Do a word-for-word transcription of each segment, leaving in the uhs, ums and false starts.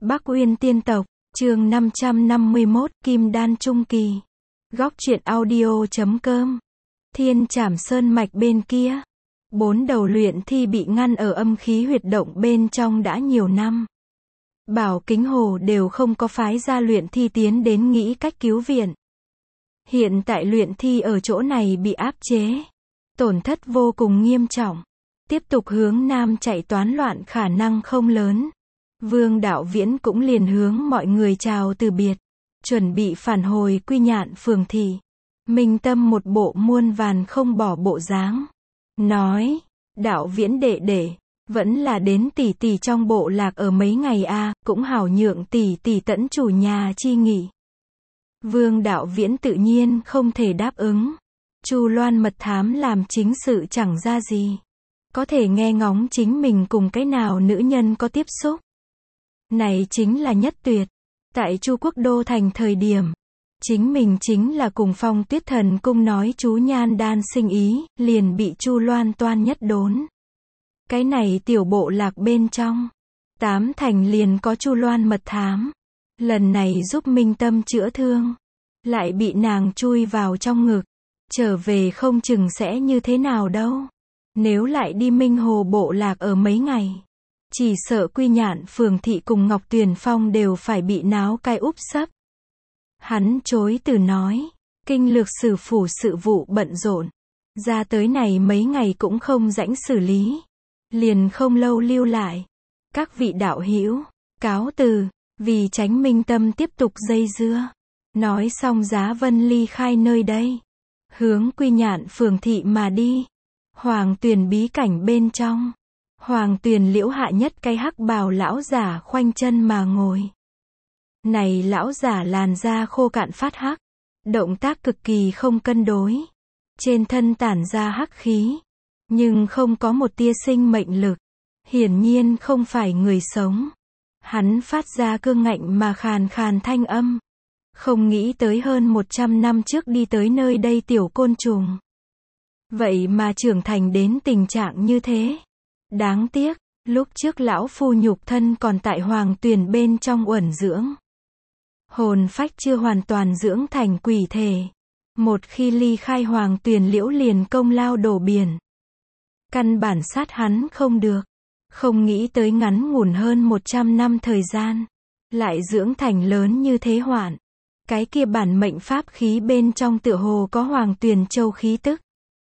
Bắc Uyên Tiên Tộc, chương năm trăm năm mươi mốt, Kim Đan Trung Kỳ. Góc truyện audio chấm com. Thiên Trảm Sơn mạch bên kia. Bốn đầu luyện thi bị ngăn ở âm khí huyệt động bên trong đã nhiều năm. Bảo Kính Hồ đều không có phái ra luyện thi tiến đến nghĩ cách cứu viện. Hiện tại luyện thi ở chỗ này bị áp chế. Tổn thất vô cùng nghiêm trọng. Tiếp tục hướng nam chạy toán loạn khả năng không lớn. Vương Đạo Viễn cũng liền hướng mọi người chào từ biệt. Chuẩn bị phản hồi Quy Nhạn phường thị. Minh Tâm một bộ muôn vàn không bỏ bộ dáng. Nói, Đạo Viễn đệ đệ, vẫn là đến tỷ tỷ trong bộ lạc ở mấy ngày a, à, cũng hảo nhượng tỷ tỷ tẫn chủ nhà chi nghỉ. Vương Đạo Viễn tự nhiên không thể đáp ứng. Chu Loan mật thám làm chính sự chẳng ra gì. Có thể nghe ngóng chính mình cùng cái nào nữ nhân có tiếp xúc. Này chính là nhất tuyệt. Tại Chu Quốc Đô thành thời điểm, chính mình chính là cùng Phong Tuyết Thần cung nói chú nhan đan sinh ý, liền bị Chu Loan toan nhất đốn. Cái này tiểu bộ lạc bên trong, tám thành liền có Chu Loan mật thám. Lần này giúp Minh Tâm chữa thương, lại bị nàng chui vào trong ngực. Trở về không chừng sẽ như thế nào đâu. Nếu lại đi Minh Hồ bộ lạc ở mấy ngày, chỉ sợ Quy Nhạn phường thị cùng Ngọc Tuyền Phong đều phải bị náo cái úp sấp. Hắn chối từ nói, kinh lược sử phủ sự vụ bận rộn, ra tới này mấy ngày cũng không rãnh xử lý, liền không lâu lưu lại. Các vị đạo hữu, cáo từ, vì tránh Minh Tâm tiếp tục dây dưa. Nói xong Giá Vân ly khai nơi đây, hướng Quy Nhạn phường thị mà đi. Hoàng Tuyền bí cảnh bên trong, Hoàng Tuyền liễu hạ nhất cái hắc bào lão giả khoanh chân mà ngồi. Này lão giả làn da khô cạn phát hắc, động tác cực kỳ không cân đối, trên thân tản ra hắc khí, nhưng không có một tia sinh mệnh lực, hiển nhiên không phải người sống. Hắn phát ra cương ngạnh mà khàn khàn thanh âm, không nghĩ tới hơn một trăm năm trước đi tới nơi đây tiểu côn trùng, vậy mà trưởng thành đến tình trạng như thế. Đáng tiếc, lúc trước lão phu nhục thân còn tại Hoàng Tuyền bên trong uẩn dưỡng. Hồn phách chưa hoàn toàn dưỡng thành quỷ thể. Một khi ly khai Hoàng Tuyền liễu liền công lao đổ biển. Căn bản sát hắn không được. Không nghĩ tới ngắn ngủn hơn một trăm năm thời gian, lại dưỡng thành lớn như thế hoạn. Cái kia bản mệnh pháp khí bên trong tựa hồ có Hoàng Tuyền Châu khí tức.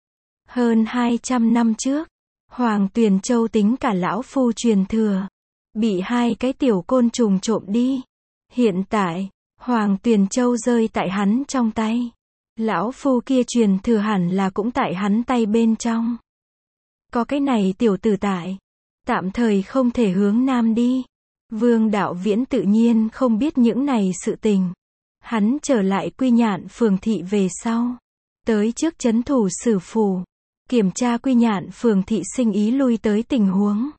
Hơn hai trăm năm trước, Hoàng Tuyền Châu tính cả lão phu truyền thừa, bị hai cái tiểu côn trùng trộm đi. Hiện tại, Hoàng Tuyền Châu rơi tại hắn trong tay. Lão phu kia truyền thừa hẳn là cũng tại hắn tay bên trong. Có cái này tiểu tử tại, tạm thời không thể hướng nam đi. Vương Đạo Viễn tự nhiên không biết những này sự tình. Hắn trở lại Quy Nhạn phường thị về sau, tới trước trấn thủ Sử phủ, kiểm tra Quy Nhạn phường thị sinh ý lui tới tình huống.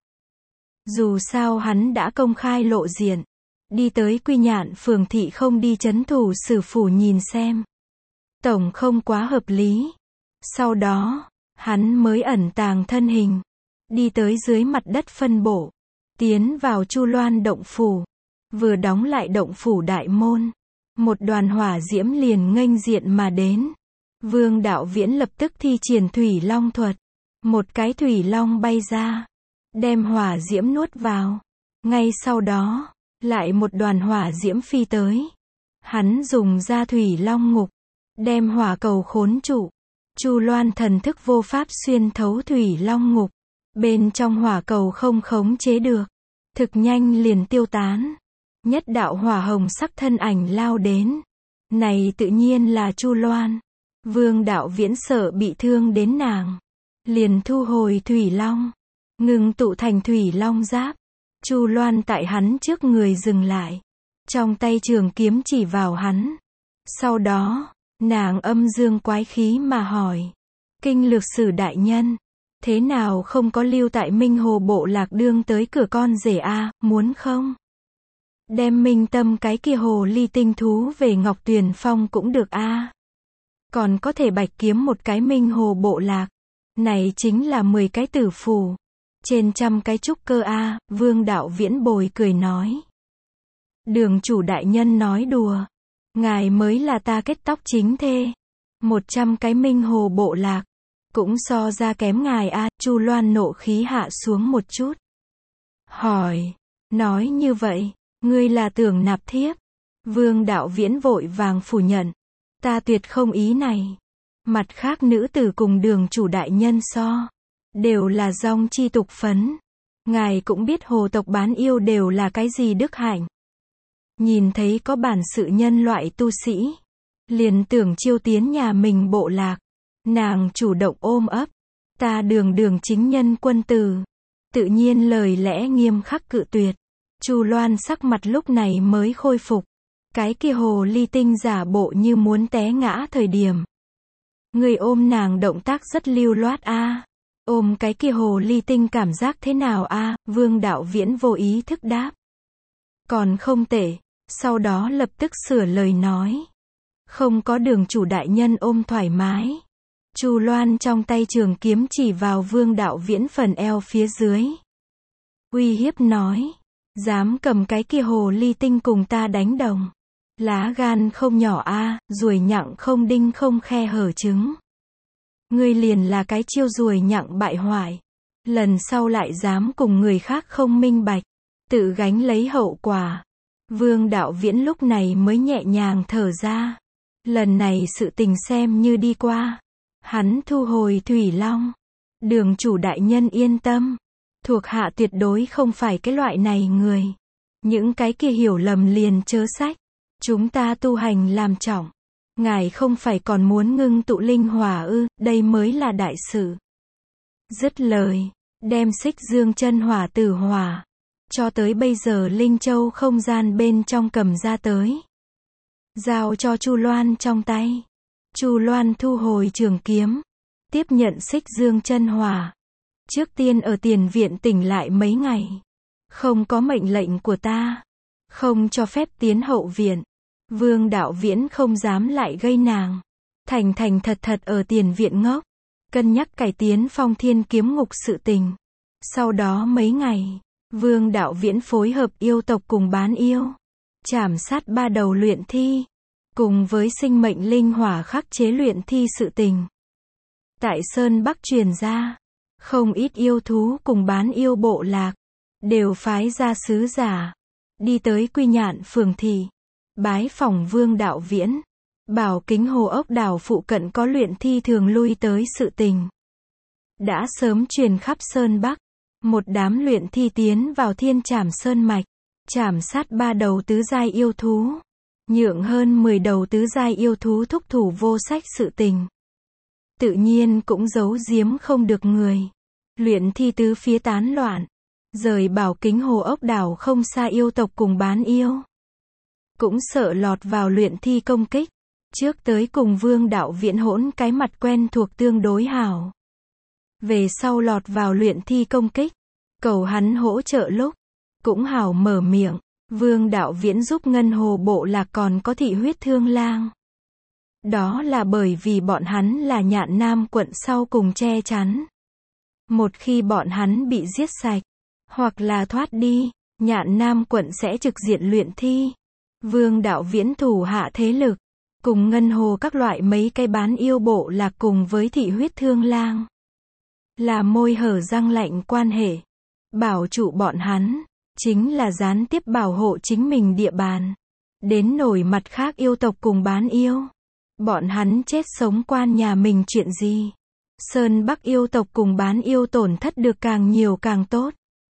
Dù sao hắn đã công khai lộ diện, đi tới Quy Nhạn phường thị không đi trấn thủ Sử phủ nhìn xem, tổng không quá hợp lý. Sau đó, hắn mới ẩn tàng thân hình, đi tới dưới mặt đất phân bổ, tiến vào Chu Loan động phủ. Vừa đóng lại động phủ đại môn, một đoàn hỏa diễm liền nghênh diện mà đến. Vương Đạo Viễn lập tức thi triển thủy long thuật. Một cái thủy long bay ra, đem hỏa diễm nuốt vào. Ngay sau đó, lại một đoàn hỏa diễm phi tới. Hắn dùng ra thủy long ngục, đem hỏa cầu khốn trụ. Chu Loan thần thức vô pháp xuyên thấu thủy long ngục. Bên trong hỏa cầu không khống chế được, thực nhanh liền tiêu tán. Nhất đạo hỏa hồng sắc thân ảnh lao đến. Này tự nhiên là Chu Loan. Vương Đạo Viễn sợ bị thương đến nàng, liền thu hồi thủy long, ngừng tụ thành thủy long giáp. Chu Loan tại hắn trước người dừng lại, trong tay trường kiếm chỉ vào hắn. Sau đó, nàng âm dương quái khí mà hỏi, kinh lược sử đại nhân, thế nào không có lưu tại Minh Hồ bộ lạc đương tới cửa con rể a, muốn không? Đem Minh Tâm cái kia hồ ly tinh thú về Ngọc Tuyền Phong cũng được a. Còn có thể bạch kiếm một cái Minh Hồ bộ lạc. Này chính là mười cái tử phù, trên trăm cái trúc cơ a. Vương Đạo Viễn bồi cười nói. Đường chủ đại nhân nói đùa. Ngài mới là ta kết tóc chính thê. Một trăm cái minh hồ bộ lạc. Cũng so ra kém ngài a. Chu Loan nộ khí hạ xuống một chút. Hỏi. Nói như vậy, ngươi là tưởng nạp thiếp. Vương Đạo Viễn vội vàng phủ nhận. Ta tuyệt không ý này. Mặt khác nữ tử cùng đường chủ đại nhân so. Đều là dòng chi tục phấn. Ngài cũng biết hồ tộc bán yêu đều là cái gì đức hạnh. Nhìn thấy có bản sự nhân loại tu sĩ. Liền tưởng chiêu tiến nhà mình bộ lạc. Nàng chủ động ôm ấp. Ta đường đường chính nhân quân tử. Tự nhiên lời lẽ nghiêm khắc cự tuyệt. Chu Loan sắc mặt lúc này mới khôi phục. Cái kia hồ ly tinh giả bộ như muốn té ngã thời điểm. Người ôm nàng động tác rất lưu loát a. À. Ôm cái kia hồ ly tinh cảm giác thế nào a? À? Vương Đạo Viễn vô ý thức đáp. Còn không tệ. Sau đó lập tức sửa lời nói. Không có đường chủ đại nhân ôm thoải mái. Chu Loan trong tay trường kiếm chỉ vào Vương Đạo Viễn phần eo phía dưới. Uy hiếp nói. Dám cầm cái kia hồ ly tinh cùng ta đánh đồng. Lá gan không nhỏ a, à, ruồi nhặng không đinh không khe hở trứng. Ngươi liền là cái chiêu ruồi nhặng bại hoại. Lần sau lại dám cùng người khác không minh bạch. Tự gánh lấy hậu quả. Vương Đạo Viễn lúc này mới nhẹ nhàng thở ra. Lần này sự tình xem như đi qua. Hắn thu hồi Thủy Long. Đường chủ đại nhân yên tâm. Thuộc hạ tuyệt đối không phải cái loại này người. Những cái kia hiểu lầm liền chớ sách. Chúng ta tu hành làm trọng. Ngài không phải còn muốn ngưng tụ linh hỏa ư, đây mới là đại sự. Dứt lời, đem xích dương chân hỏa tử hỏa. Cho tới bây giờ Linh Châu không gian bên trong cầm ra tới. Giao cho Chu Loan trong tay. Chu Loan thu hồi trường kiếm. Tiếp nhận xích dương chân hỏa. Trước tiên ở tiền viện tỉnh lại mấy ngày. Không có mệnh lệnh của ta. Không cho phép tiến hậu viện. Vương Đạo Viễn không dám lại gây nàng. Thành thành thật thật ở tiền viện ngốc. Cân nhắc cải tiến Phong Thiên Kiếm Ngục sự tình. Sau đó mấy ngày, Vương Đạo Viễn phối hợp yêu tộc cùng bán yêu. Chảm sát ba đầu luyện thi. Cùng với sinh mệnh linh hỏa khắc chế luyện thi sự tình. Tại Sơn Bắc truyền ra. Không ít yêu thú cùng bán yêu bộ lạc. Đều phái ra sứ giả. Đi tới Quy Nhạn phường thị. Bái phỏng Vương Đạo Viễn. Bảo Kính Hồ ốc đảo phụ cận có luyện thi thường lui tới sự tình. Đã sớm truyền khắp Sơn Bắc. Một đám luyện thi tiến vào Thiên Trảm Sơn Mạch. Chảm sát ba đầu tứ giai yêu thú. Nhượng hơn mười đầu tứ giai yêu thú thúc thủ vô sách sự tình. Tự nhiên cũng giấu giếm không được người. Luyện thi tứ phía tán loạn. Rời Bảo Kính Hồ ốc đảo không xa yêu tộc cùng bán yêu. Cũng sợ lọt vào luyện thi công kích. Trước tới cùng Vương Đạo Viễn hỗn cái mặt quen thuộc tương đối hảo. Về sau lọt vào luyện thi công kích. Cầu hắn hỗ trợ lúc. Cũng hảo mở miệng. Vương Đạo Viễn giúp Ngân Hồ bộ lạc còn có thị huyết thương lang. Đó là bởi vì bọn hắn là Nhạn Nam quận sau cùng che chắn. Một khi bọn hắn bị giết sạch. Hoặc là thoát đi. Nhạn Nam quận sẽ trực diện luyện thi. Vương Đạo Viễn thủ hạ thế lực. Cùng Ngân Hồ các loại mấy cái bán yêu bộ lạc cùng với thị huyết thương lang. Là môi hở răng lạnh quan hệ. Bảo trụ bọn hắn. Chính là gián tiếp bảo hộ chính mình địa bàn. Đến nổi mặt khác yêu tộc cùng bán yêu. Bọn hắn chết sống quan nhà mình chuyện gì. Sơn Bắc yêu tộc cùng bán yêu tổn thất được càng nhiều càng tốt.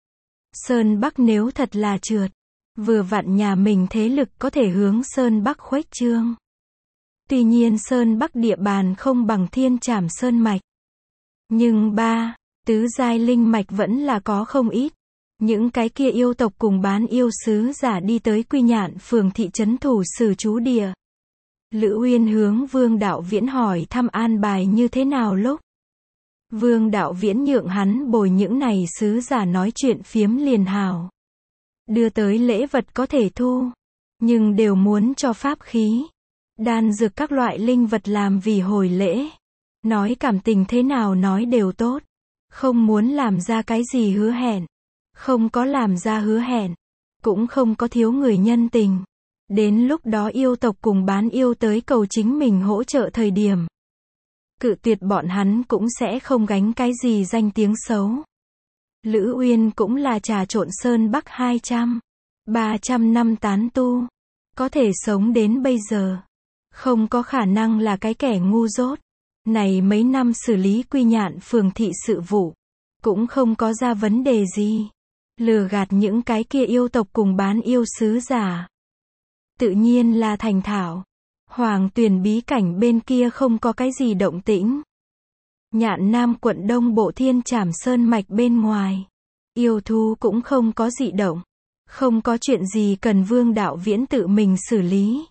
Sơn Bắc nếu thật là trượt. Vừa vặn nhà mình thế lực có thể hướng Sơn Bắc khuếch trương. Tuy nhiên Sơn Bắc địa bàn không bằng Thiên Trảm Sơn Mạch. Nhưng ba, tứ giai linh mạch vẫn là có không ít. Những cái kia yêu tộc cùng bán yêu sứ giả đi tới Quy Nhạn phường thị trấn thủ sử trú địa. Lữ Uyên hướng Vương Đạo Viễn hỏi thăm an bài như thế nào lúc. Vương Đạo Viễn nhượng hắn bồi những này sứ giả nói chuyện phiếm liền hào. Đưa tới lễ vật có thể thu. Nhưng đều muốn cho pháp khí. Đan dược các loại linh vật làm vì hồi lễ. Nói cảm tình thế nào nói đều tốt. Không muốn làm ra cái gì hứa hẹn. Không có làm ra hứa hẹn. cũng không có thiếu người nhân tình. Đến lúc đó yêu tộc cùng bán yêu tới cầu chính mình hỗ trợ thời điểm, cự tuyệt bọn hắn cũng sẽ không gánh cái gì danh tiếng xấu. Lữ Uyên cũng là trà trộn Sơn Bắc hai trăm, ba trăm năm tán tu, có thể sống đến bây giờ, không có khả năng là cái kẻ ngu dốt. Này mấy năm xử lý Quy Nhạn phường thị sự vụ, cũng không có ra vấn đề gì. Lừa gạt những cái kia yêu tộc cùng bán yêu sứ giả, tự nhiên là thành thạo. Hoàng Tuyền bí cảnh bên kia không có cái gì động tĩnh. Nhạn Nam quận Đông Bộ Thiên Trảm Sơn mạch bên ngoài, yêu thú cũng không có dị động, không có chuyện gì cần Vương Đạo Viễn tự mình xử lý.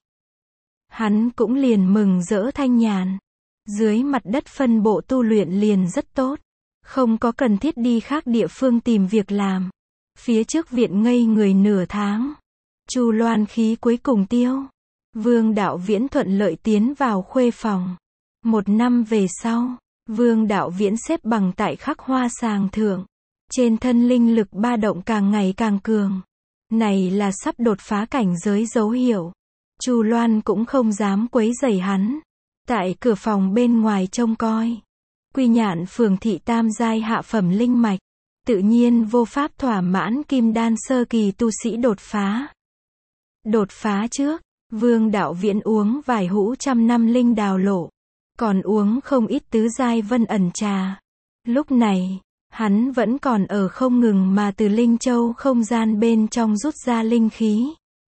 Hắn cũng liền mừng rỡ thanh nhàn. Dưới mặt đất phân bộ tu luyện liền rất tốt, không có cần thiết đi khác địa phương tìm việc làm. Phía trước viện ngây người nửa tháng, Chu Loan khí cuối cùng tiêu. Vương Đạo Viễn thuận lợi tiến vào khuê phòng. Một năm về sau, Vương Đạo Viễn xếp bằng tại khắc hoa sàng thượng. Trên thân linh lực ba động càng ngày càng cường. Này là sắp đột phá cảnh giới dấu hiệu. Chu Loan cũng không dám quấy rầy hắn. Tại cửa phòng bên ngoài trông coi. Quy Nhạn phường thị tam giai hạ phẩm linh mạch, tự nhiên vô pháp thỏa mãn kim đan sơ kỳ tu sĩ đột phá. Đột phá trước, Vương Đạo Viễn uống vài hũ trăm năm linh đào lộ, còn uống không ít tứ giai vân ẩn trà. Lúc này, hắn vẫn còn ở không ngừng mà từ Linh Châu không gian bên trong rút ra linh khí.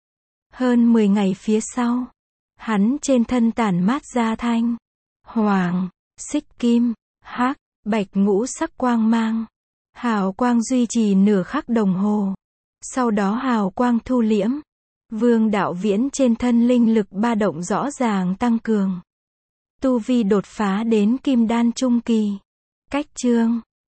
Hơn mười ngày phía sau, hắn trên thân tản mát ra thanh, hoàng, xích kim, hắc, bạch ngũ sắc quang mang. Hào quang duy trì nửa khắc đồng hồ. Sau đó hào quang thu liễm. Vương Đạo Viễn trên thân linh lực ba động rõ ràng tăng cường. Tu vi đột phá đến kim đan trung kỳ. Cách chương